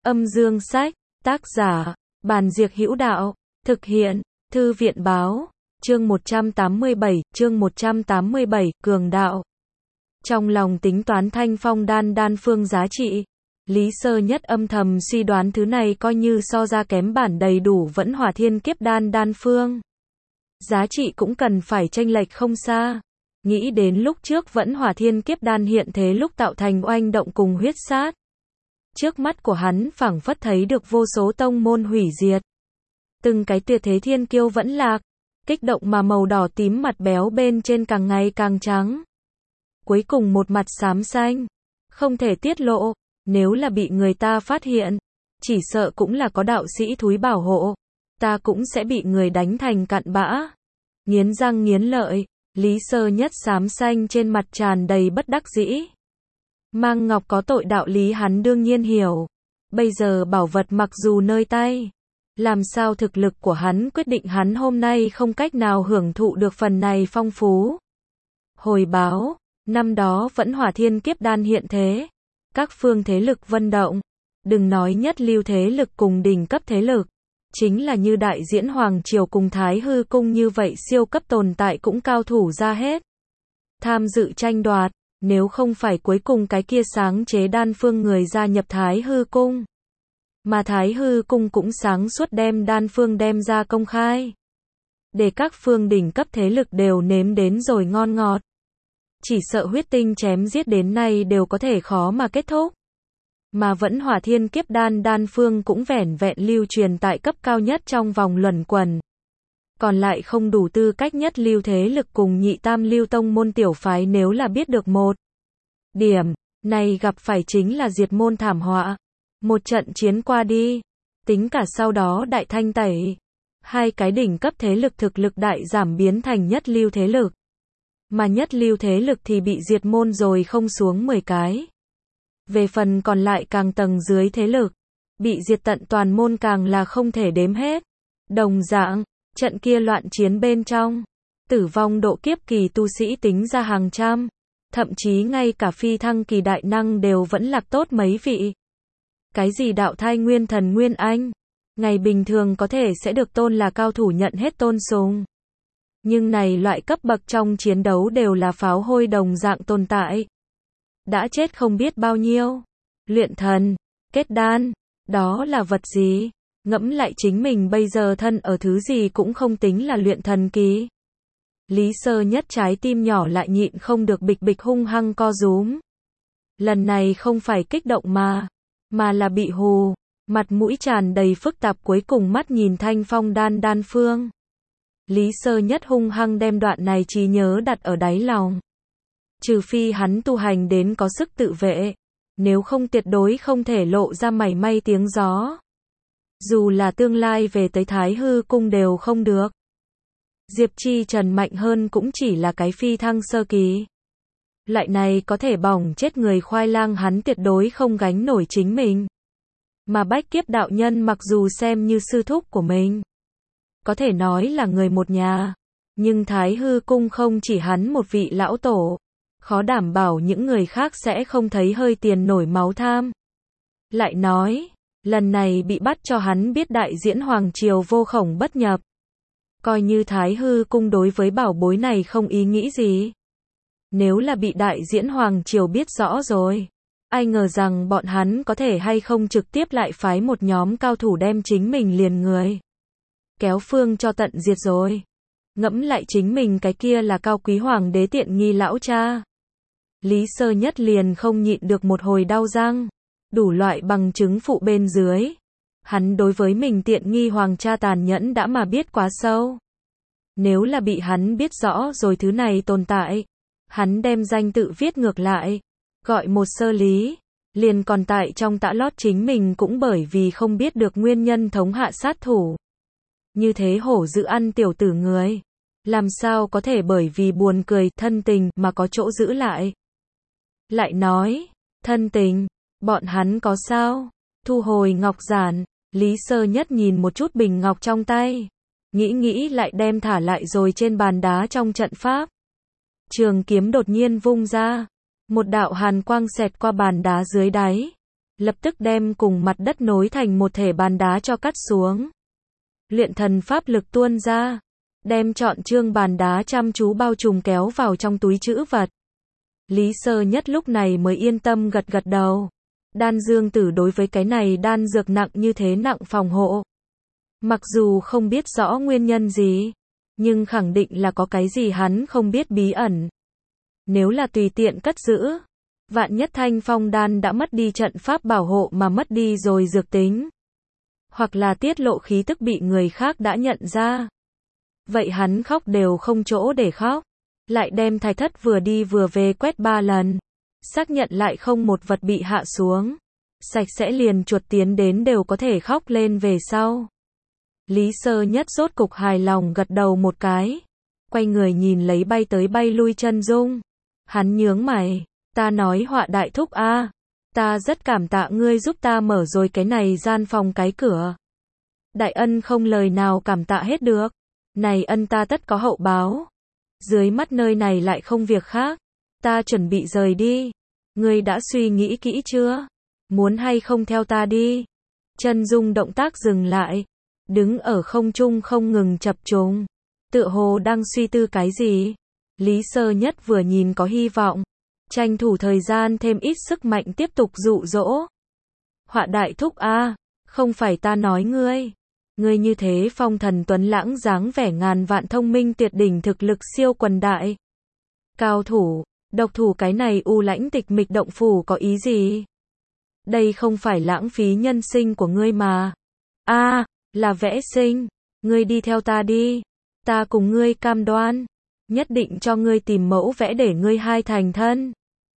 Âm dương sách, tác giả, Bàn Diệc Hữu Đạo, thực hiện, Thư viện báo, chương 187, Cường Đạo. Trong lòng tính toán Thanh Phong đan phương giá trị, Lý Sơ Nhất âm thầm suy đoán thứ này coi như so ra kém bản đầy đủ Vẫn Hỏa Thiên Kiếp đan phương. Giá trị cũng cần phải chênh lệch không xa. Nghĩ đến lúc trước Vẫn Hỏa Thiên Kiếp đan hiện thế lúc tạo thành oanh động cùng huyết sát. Trước mắt của hắn phảng phất thấy được vô số tông môn hủy diệt. Từng cái tuyệt thế thiên kiêu vẫn lạc, kích động mà màu đỏ tím mặt béo bên trên càng ngày càng trắng. Cuối cùng một mặt xám xanh, không thể tiết lộ, nếu là bị người ta phát hiện, chỉ sợ cũng là có đạo sĩ thúi bảo hộ, ta cũng sẽ bị người đánh thành cặn bã. Nghiến răng nghiến lợi, Lý Sơ Nhất xám xanh trên mặt tràn đầy bất đắc dĩ. Mang ngọc có tội đạo lý hắn đương nhiên hiểu. Bây giờ bảo vật mặc dù nơi tay, làm sao thực lực của hắn quyết định hắn hôm nay không cách nào hưởng thụ được phần này phong phú. Hồi báo, năm đó Vẫn Hỏa Thiên Kiếp đan hiện thế, các phương thế lực vận động, đừng nói nhất lưu thế lực cùng đỉnh cấp thế lực, chính là như Đại Diễn Hoàng Triều cùng Thái Hư Cung như vậy siêu cấp tồn tại cũng cao thủ ra hết. Tham dự tranh đoạt, nếu không phải cuối cùng cái kia sáng chế đan phương người gia nhập Thái Hư Cung, mà Thái Hư Cung cũng sáng suốt đem đan phương đem ra công khai, để các phương đỉnh cấp thế lực đều nếm đến rồi ngon ngọt. Chỉ sợ huyết tinh chém giết đến nay đều có thể khó mà kết thúc. Mà Vẫn Hỏa Thiên Kiếp đan phương cũng vẻn vẹn lưu truyền tại cấp cao nhất trong vòng luẩn quẩn. Còn lại không đủ tư cách nhất lưu thế lực cùng nhị tam lưu tông môn tiểu phái nếu là biết được một điểm, này gặp phải chính là diệt môn thảm họa. Một trận chiến qua đi, tính cả sau đó đại thanh tẩy, hai cái đỉnh cấp thế lực thực lực đại giảm biến thành nhất lưu thế lực. Mà nhất lưu thế lực thì bị diệt môn rồi không xuống 10 cái. Về phần còn lại càng tầng dưới thế lực, bị diệt tận toàn môn càng là không thể đếm hết. Đồng dạng, trận kia loạn chiến bên trong, tử vong độ kiếp kỳ tu sĩ tính ra hàng trăm, thậm chí ngay cả phi thăng kỳ đại năng đều vẫn lạc tốt mấy vị. Cái gì đạo thai nguyên thần nguyên anh, ngày bình thường có thể sẽ được tôn là cao thủ nhận hết tôn sùng. Nhưng này loại cấp bậc trong chiến đấu đều là pháo hôi đồng dạng tồn tại. Đã chết không biết bao nhiêu. Luyện thần, kết đan, đó là vật gì? Ngẫm lại chính mình bây giờ thân ở thứ gì cũng không tính là luyện thần kỳ. Lý Sơ Nhất trái tim nhỏ lại nhịn không được bịch bịch hung hăng co rúm. Lần này không phải kích động mà là bị hù, mặt mũi tràn đầy phức tạp cuối cùng mắt nhìn Thanh Phong đan phương. Lý Sơ Nhất hung hăng đem đoạn này trí nhớ đặt ở đáy lòng. Trừ phi hắn tu hành đến có sức tự vệ, nếu không tuyệt đối không thể lộ ra mảy may tiếng gió. Dù là tương lai về tới Thái Hư Cung đều không được. Diệp Chi Trần mạnh hơn cũng chỉ là cái phi thăng sơ kỳ. Loại này có thể bỏng chết người khoai lang hắn tuyệt đối không gánh nổi chính mình. Mà Bách Kiếp đạo nhân mặc dù xem như sư thúc của mình, có thể nói là người một nhà, nhưng Thái Hư Cung không chỉ hắn một vị lão tổ, khó đảm bảo những người khác sẽ không thấy hơi tiền nổi máu tham. Lại nói, lần này bị bắt cho hắn biết Đại Diễn Hoàng Triều vô khổng bất nhập. Coi như Thái Hư Cung đối với bảo bối này không ý nghĩ gì. Nếu là bị Đại Diễn Hoàng Triều biết rõ rồi, ai ngờ rằng bọn hắn có thể hay không trực tiếp lại phái một nhóm cao thủ đem chính mình liền người kéo phương cho tận diệt rồi. Ngẫm lại chính mình cái kia là cao quý hoàng đế tiện nghi lão cha. Lý Sơ Nhất liền không nhịn được một hồi đau răng. Đủ loại bằng chứng phụ bên dưới. Hắn đối với mình tiện nghi hoàng cha tàn nhẫn đã mà biết quá sâu. Nếu là bị hắn biết rõ rồi thứ này tồn tại, hắn đem danh tự viết ngược lại, gọi một sơ lý, liền còn tại trong tã lót chính mình cũng bởi vì không biết được nguyên nhân thống hạ sát thủ. Như thế hổ dữ ăn tiểu tử người, làm sao có thể bởi vì buồn cười thân tình mà có chỗ giữ lại. Lại nói, thân tình, bọn hắn có sao? Thu hồi ngọc giản, Lý Sơ Nhất nhìn một chút bình ngọc trong tay, nghĩ lại đem thả lại rồi trên bàn đá trong trận pháp. Trường kiếm đột nhiên vung ra, một đạo hàn quang xẹt qua bàn đá dưới đáy, lập tức đem cùng mặt đất nối thành một thể bàn đá cho cắt xuống. Luyện thần pháp lực tuôn ra, đem trọn trương bàn đá chăm chú bao trùm kéo vào trong túi trữ vật. Lý Sơ Nhất lúc này mới yên tâm gật gật đầu. Đan Dương Tử đối với cái này đan dược nặng như thế nặng phòng hộ. Mặc dù không biết rõ nguyên nhân gì, nhưng khẳng định là có cái gì hắn không biết bí ẩn. Nếu là tùy tiện cất giữ, vạn nhất Thanh Phong đan đã mất đi trận pháp bảo hộ mà mất đi rồi dược tính, hoặc là tiết lộ khí tức bị người khác đã nhận ra, vậy hắn khóc đều không chỗ để khóc. Lại đem thạch thất vừa đi vừa về quét 3 lần, xác nhận lại không một vật bị hạ xuống, sạch sẽ liền chuột tiến đến đều có thể khóc lên về sau. Lý Sơ Nhất rốt cục hài lòng gật đầu một cái, quay người nhìn lấy bay tới bay lui Chân Dung. Hắn nhướng mày, ta nói Họa đại thúc a, ta rất cảm tạ ngươi giúp ta mở rồi cái này gian phòng cái cửa. Đại ân không lời nào cảm tạ hết được, này ân ta tất có hậu báo. Dưới mắt nơi này lại không việc khác, ta chuẩn bị rời đi. Ngươi đã suy nghĩ kỹ chưa? Muốn hay không theo ta đi? Chân Dung động tác dừng lại, đứng ở không trung không ngừng chập trùng, tựa hồ đang suy tư cái gì. Lý Sơ Nhất vừa nhìn có hy vọng, tranh thủ thời gian thêm ít sức mạnh tiếp tục dụ dỗ. Họa đại thúc a, không phải ta nói ngươi. Ngươi như thế phong thần tuấn lãng dáng vẻ ngàn vạn thông minh tuyệt đỉnh thực lực siêu quần đại. Cao thủ, độc thủ cái này u lãnh tịch mịch động phủ có ý gì? Đây không phải lãng phí nhân sinh của ngươi mà. A, là vẽ sinh. Ngươi đi theo ta đi. Ta cùng ngươi cam đoan. Nhất định cho ngươi tìm mẫu vẽ để ngươi hai thành thân.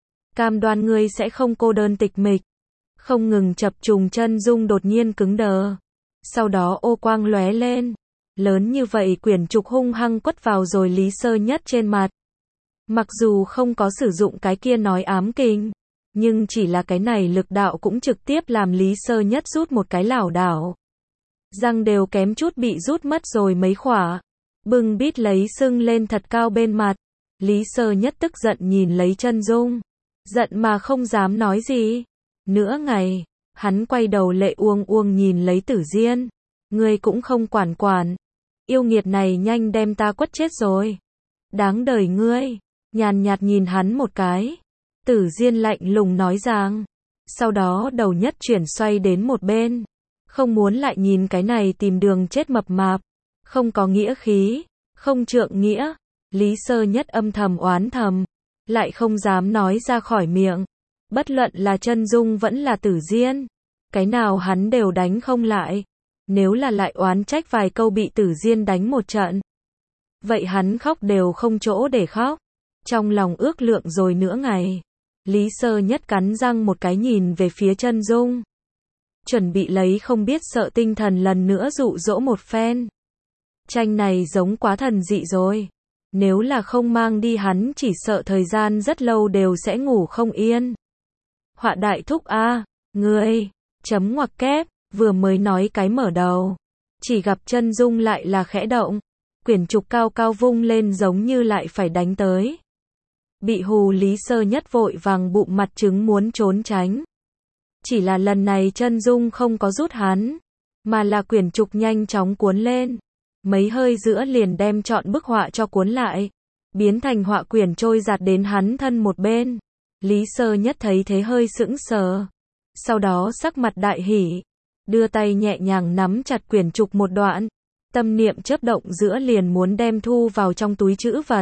Cam đoan ngươi sẽ không cô đơn tịch mịch. Không ngừng chập trùng Chân Dung đột nhiên cứng đờ. Sau đó ô quang lóe lên, lớn như vậy quyển trục hung hăng quất vào rồi Lý Sơ Nhất trên mặt. Mặc dù không có sử dụng cái kia nói ám kình, nhưng chỉ là cái này lực đạo cũng trực tiếp làm Lý Sơ Nhất rút một cái lảo đảo. Răng đều kém chút bị rút mất rồi mấy khỏa. Bưng bít lấy sưng lên thật cao bên mặt. Lý Sơ Nhất tức giận nhìn lấy Chân Dung, giận mà không dám nói gì. Nửa ngày, hắn quay đầu lệ uông uông nhìn lấy Tử Diên. Ngươi cũng không quản quản. Yêu nghiệt này nhanh đem ta quất chết rồi. Đáng đời ngươi. Nhàn nhạt nhìn hắn một cái. Tử Diên lạnh lùng nói rằng. Sau đó đầu nhất chuyển xoay đến một bên. Không muốn lại nhìn cái này tìm đường chết mập mạp. Không có nghĩa khí. Không trượng nghĩa. Lý Sơ Nhất âm thầm oán thầm. Lại không dám nói ra khỏi miệng. Bất luận là Chân Dung vẫn là Tử Diên, cái nào hắn đều đánh không lại. Nếu là lại oán trách vài câu bị Tử Diên đánh một trận, vậy hắn khóc đều không chỗ để khóc. Trong lòng ước lượng rồi nửa ngày, Lý Sơ Nhất cắn răng một cái nhìn về phía Chân Dung, chuẩn bị lấy không biết sợ tinh thần lần nữa dụ dỗ một phen. Tranh này giống quá thần dị rồi. Nếu là không mang đi hắn chỉ sợ thời gian rất lâu đều sẽ ngủ không yên. Họa đại thúc a, ngươi, chấm ngoặc kép, vừa mới nói cái mở đầu. Chỉ gặp Chân Dung lại là khẽ động. Quyển trục cao cao vung lên giống như lại phải đánh tới. Bị hù Lý Sơ Nhất vội vàng bụng mặt trứng muốn trốn tránh. Chỉ là lần này Chân Dung không có rút hắn, mà là quyển trục nhanh chóng cuốn lên. Mấy hơi giữa liền đem trọn bức họa cho cuốn lại, biến thành họa quyển trôi giạt đến hắn thân một bên. Lý Sơ Nhất thấy thế hơi sững sờ, sau đó sắc mặt đại hỉ, đưa tay nhẹ nhàng nắm chặt quyển trục một đoạn, tâm niệm chớp động giữa liền muốn đem thu vào trong túi trữ vật.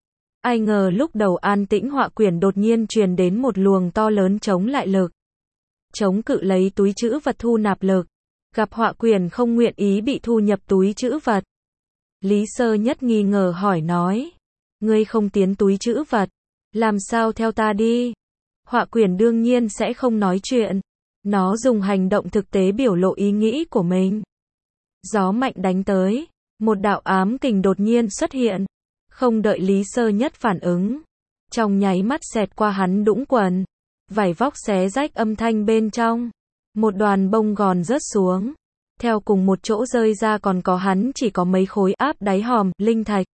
Ai ngờ lúc đầu an tĩnh họa quyển đột nhiên truyền đến một luồng to lớn chống lại lực, chống cự lấy túi trữ vật thu nạp lực. Gặp họa quyển không nguyện ý bị thu nhập túi trữ vật, Lý Sơ Nhất nghi ngờ hỏi nói, ngươi không tiến túi trữ vật, làm sao theo ta đi? Họa quyển đương nhiên sẽ không nói chuyện, nó dùng hành động thực tế biểu lộ ý nghĩ của mình. Gió mạnh đánh tới, một đạo ám kình đột nhiên xuất hiện, không đợi Lý Sơ Nhất phản ứng, trong nháy mắt xẹt qua hắn đũng quần, vải vóc xé rách âm thanh bên trong, một đoàn bông gòn rớt xuống, theo cùng một chỗ rơi ra còn có hắn chỉ có mấy khối áp đáy hòm, linh thạch.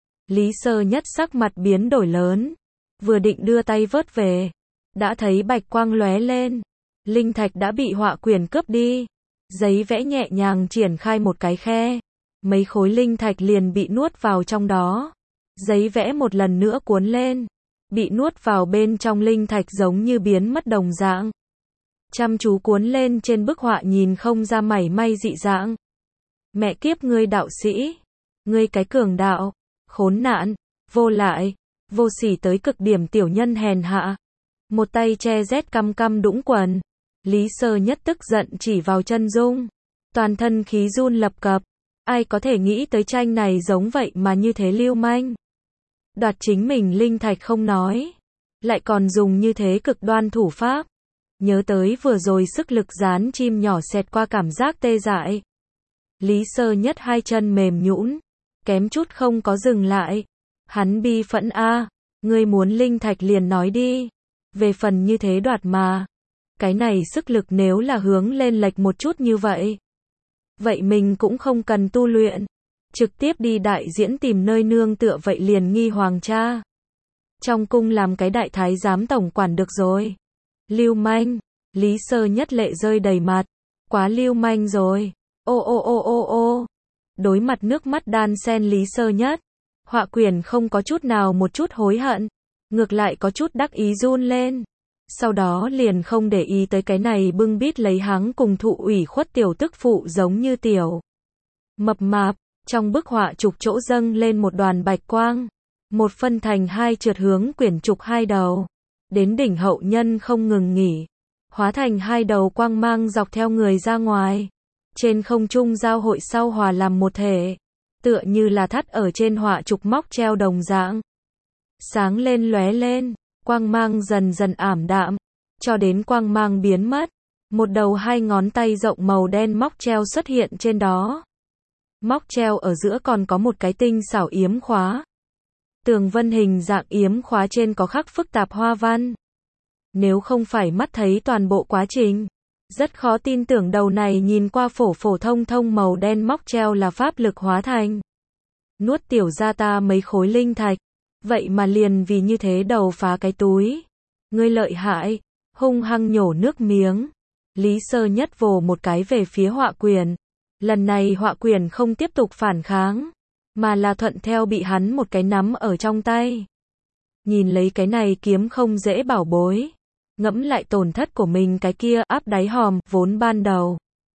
Lý Sơ Nhất sắc mặt biến đổi lớn, vừa định đưa tay vớt về, đã thấy bạch quang lóe lên, linh thạch đã bị họa quyền cướp đi. Giấy vẽ nhẹ nhàng triển khai một cái khe. Mấy khối linh thạch liền bị nuốt vào trong đó. Giấy vẽ một lần nữa cuốn lên. Bị nuốt vào bên trong linh thạch giống như biến mất đồng dạng. Chăm chú cuốn lên trên bức họa nhìn không ra mảy may dị dạng. Mẹ kiếp ngươi đạo sĩ. Ngươi cái cường đạo. Khốn nạn. Vô lại. Vô sỉ tới cực điểm tiểu nhân hèn hạ. Một tay che rét căm căm đũng quần. Lý Sơ Nhất tức giận chỉ vào chân dung. Toàn thân khí run lập cập. Ai có thể nghĩ tới tranh này giống vậy mà như thế lưu manh. Đoạt chính mình linh thạch không nói. Lại còn dùng như thế cực đoan thủ pháp. Nhớ tới vừa rồi sức lực dán chim nhỏ xẹt qua cảm giác tê dại. Lý Sơ Nhất hai chân mềm nhũn, kém chút không có dừng lại. Hắn bi phẫn a, ngươi muốn linh thạch liền nói đi. Về phần như thế đoạt mà. Cái này sức lực nếu là hướng lên lệch một chút như vậy. Vậy mình cũng không cần tu luyện. Trực tiếp đi đại diễn tìm nơi nương tựa vậy liền nghi hoàng cha. Trong cung làm cái đại thái giám tổng quản được rồi. Lưu manh. Lý Sơ Nhất lệ rơi đầy mặt. Quá lưu manh rồi. Ô ô ô ô ô. Đối mặt nước mắt đan sen Lý Sơ Nhất. Họa quyển không có chút nào một chút hối hận. Ngược lại có chút đắc ý run lên. Sau đó liền không để ý tới cái này bưng bít lấy háng cùng thụ ủy khuất tiểu tức phụ giống như tiểu. Mập mạp. Trong bức họa trục chỗ dâng lên một đoàn bạch quang. Một phân thành hai trượt hướng quyển trục hai đầu. Đến đỉnh hậu nhân không ngừng nghỉ. Hóa thành hai đầu quang mang dọc theo người ra ngoài. Trên không trung giao hội sau hòa làm một thể. Tựa như là thắt ở trên họa trục móc treo đồng dạng. Sáng lên lóe lên. Quang mang dần dần ảm đạm. Cho đến quang mang biến mất. Một đầu hai ngón tay rộng màu đen móc treo xuất hiện trên đó. Móc treo ở giữa còn có một cái tinh xảo yếm khóa. Tường vân hình dạng yếm khóa trên có khắc phức tạp hoa văn. Nếu không phải mắt thấy toàn bộ quá trình, rất khó tin tưởng đầu này nhìn qua phổ phổ thông thông màu đen móc treo là pháp lực hóa thành. Nuốt tiểu ra ta mấy khối linh thạch. Vậy mà liền vì như thế đầu phá cái túi. Ngươi lợi hại. Hung hăng nhổ nước miếng. Lý Sơ Nhất vồ một cái về phía họa quyền. Lần này họa quyền không tiếp tục phản kháng. Mà là thuận theo bị hắn một cái nắm ở trong tay. Nhìn lấy cái này kiếm không dễ bảo bối. Ngẫm lại tổn thất của mình cái kia áp đáy hòm vốn ban đầu.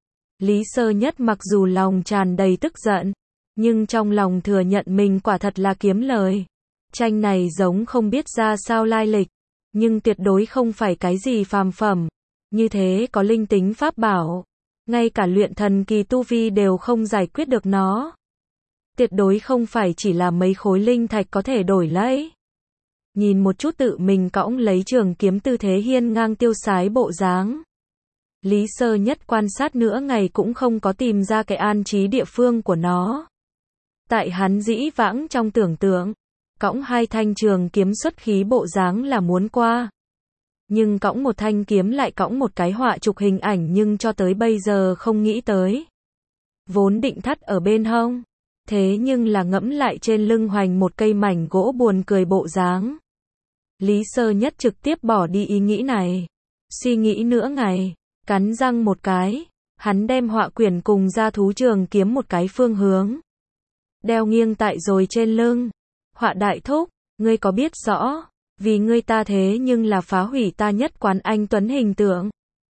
Lý Sơ Nhất mặc dù lòng tràn đầy tức giận. Nhưng trong lòng thừa nhận mình quả thật là kiếm lời. Tranh này giống không biết ra sao lai lịch. Nhưng tuyệt đối không phải cái gì phàm phẩm. Như thế có linh tính pháp bảo. Ngay cả luyện thần kỳ tu vi đều không giải quyết được nó. Tuyệt đối không phải chỉ là mấy khối linh thạch có thể đổi lấy. Nhìn một chút tự mình cõng lấy trường kiếm tư thế hiên ngang tiêu sái bộ dáng. Lý Sơ Nhất quan sát nửa ngày cũng không có tìm ra cái an trí địa phương của nó. Tại hắn dĩ vãng trong tưởng tượng, cõng hai thanh trường kiếm xuất khí bộ dáng là muốn qua. Nhưng cõng một thanh kiếm lại cõng một cái họa trục hình ảnh nhưng cho tới bây giờ không nghĩ tới. Vốn định thắt ở bên hông. Thế nhưng là ngẫm lại trên lưng hoành một cây mảnh gỗ buồn cười bộ dáng. Lý Sơ Nhất trực tiếp bỏ đi ý nghĩ này. Suy nghĩ nửa ngày, cắn răng một cái. Hắn đem họa quyển cùng ra thú trường kiếm một cái phương hướng. Đeo nghiêng tại rồi trên lưng. Họa đại thúc, ngươi có biết rõ, vì ngươi ta thế nhưng là phá hủy ta nhất quán anh tuấn hình tượng.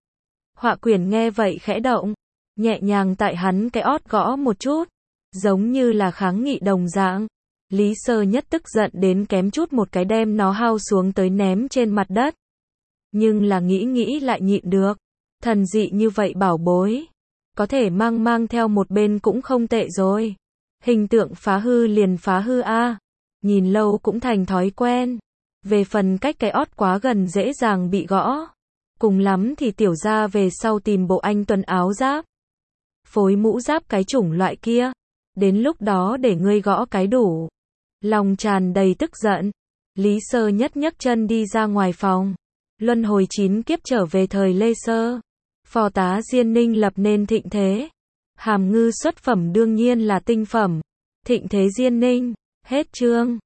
Họa quyển nghe vậy khẽ động, nhẹ nhàng tại hắn cái ót gõ một chút, giống như là kháng nghị đồng dạng. Lý Sơ Nhất tức giận đến kém chút một cái đem nó hao xuống tới ném trên mặt đất. Nhưng là nghĩ lại nhịn được, thần dị như vậy bảo bối, có thể mang theo một bên cũng không tệ rồi. Hình tượng phá hư liền phá hư a. Nhìn lâu cũng thành thói quen. Về phần cách cái ót quá gần dễ dàng bị gõ. Cùng lắm thì tiểu ra về sau tìm bộ anh tuần áo giáp. Phối mũ giáp cái chủng loại kia. Đến lúc đó để ngươi gõ cái đủ. Lòng tràn đầy tức giận. Lý Sơ Nhất nhấc chân đi ra ngoài phòng. Luân hồi 9 kiếp trở về thời Lê Sơ. Phò tá Diên Ninh lập nên thịnh thế. Hàm ngư xuất phẩm đương nhiên là tinh phẩm. Thịnh thế Diên Ninh. Hết chương.